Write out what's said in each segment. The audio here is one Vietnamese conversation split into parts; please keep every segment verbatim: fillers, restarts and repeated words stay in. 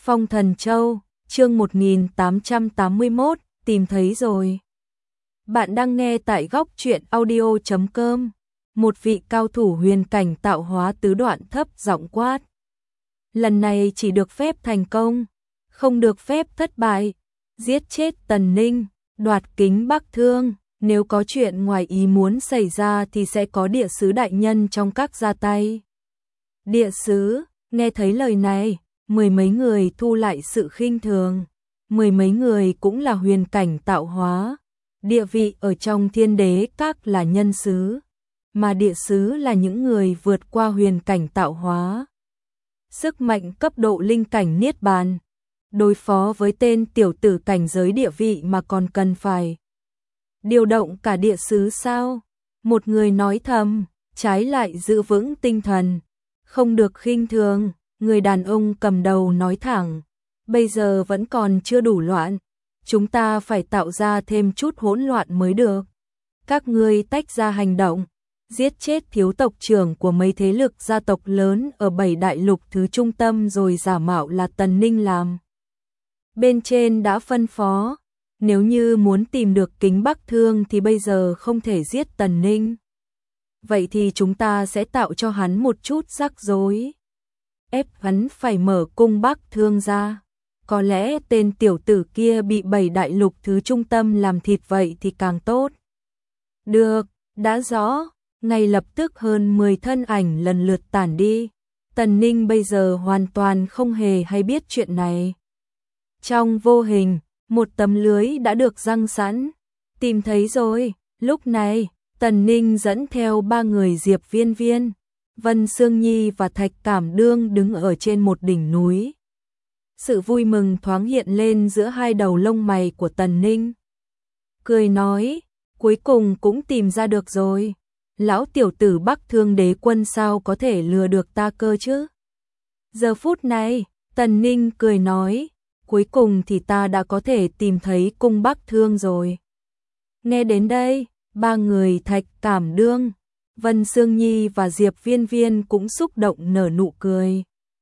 Phong Thần Châu, chương một nghìn tám trăm tám mươi mốt, tìm thấy rồi. Bạn đang nghe tại góc truyện audio chấm com. Một vị cao thủ huyền cảnh tạo hóa tứ đoạn thấp giọng quát. Lần này chỉ được phép thành công, không được phép thất bại. Giết chết Tần Ninh, đoạt kính Bắc Thương. Nếu có chuyện ngoài ý muốn xảy ra thì sẽ có địa sứ đại nhân trong các ra tay. Địa sứ, nghe thấy lời này, mười mấy người thu lại sự khinh thường. Mười mấy người cũng là huyền cảnh tạo hóa. Địa vị ở trong thiên đế các là nhân sứ, mà địa sứ là những người vượt qua huyền cảnh tạo hóa. Sức mạnh cấp độ linh cảnh niết bàn. Đối phó với tên tiểu tử cảnh giới địa vị mà còn cần phải điều động cả địa sứ sao? Một người nói thầm, trái lại giữ vững tinh thần. Không được khinh thường, người đàn ông cầm đầu nói thẳng. Bây giờ vẫn còn chưa đủ loạn. Chúng ta phải tạo ra thêm chút hỗn loạn mới được. Các ngươi tách ra hành động, giết chết thiếu tộc trưởng của mấy thế lực gia tộc lớn ở bảy đại lục thứ trung tâm rồi giả mạo là Tần Ninh làm. Bên trên đã phân phó, nếu như muốn tìm được kính Bắc Thương thì bây giờ không thể giết Tần Ninh. Vậy thì chúng ta sẽ tạo cho hắn một chút rắc rối. Ép hắn phải mở cung Bắc Thương ra. Có lẽ tên tiểu tử kia bị bảy đại lục thứ trung tâm làm thịt vậy thì càng tốt. Được, đã rõ. Ngay lập tức hơn mười thân ảnh lần lượt tản đi. Tần Ninh bây giờ hoàn toàn không hề hay biết chuyện này. Trong vô hình, một tấm lưới đã được giăng sẵn. Tìm thấy rồi. Lúc này, Tần Ninh dẫn theo ba người Diệp Viên Viên, Vân Sương Nhi và Thạch Cảm Đương đứng ở trên một đỉnh núi. Sự vui mừng thoáng hiện lên giữa hai đầu lông mày của Tần Ninh. Cười nói, cuối cùng cũng tìm ra được rồi. Lão tiểu tử Bắc Thương đế quân sao có thể lừa được ta cơ chứ? Giờ phút này, Tần Ninh cười nói, cuối cùng thì ta đã có thể tìm thấy cung Bắc Thương rồi. Nghe đến đây, ba người Thạch Cảm Đương, Vân Sương Nhi và Diệp Viên Viên cũng xúc động nở nụ cười.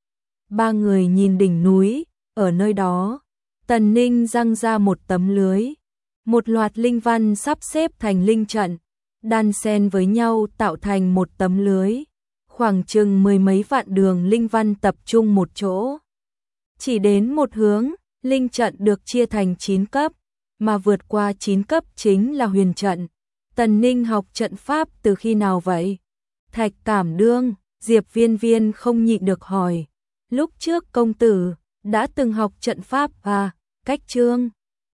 Ba người nhìn đỉnh núi, ở nơi đó, Tần Ninh giăng ra một tấm lưới. Một loạt linh văn sắp xếp thành linh trận, đan xen với nhau tạo thành một tấm lưới. Khoảng chừng mười mấy vạn đường linh văn tập trung một chỗ. Chỉ đến một hướng, linh trận được chia thành chín cấp, mà vượt qua chín cấp chính là huyền trận. Tần Ninh học trận pháp từ khi nào vậy? Thạch Cảm Đương, Diệp Viên Viên không nhịn được hỏi. Lúc trước công tử đã từng học trận pháp à? Cách chương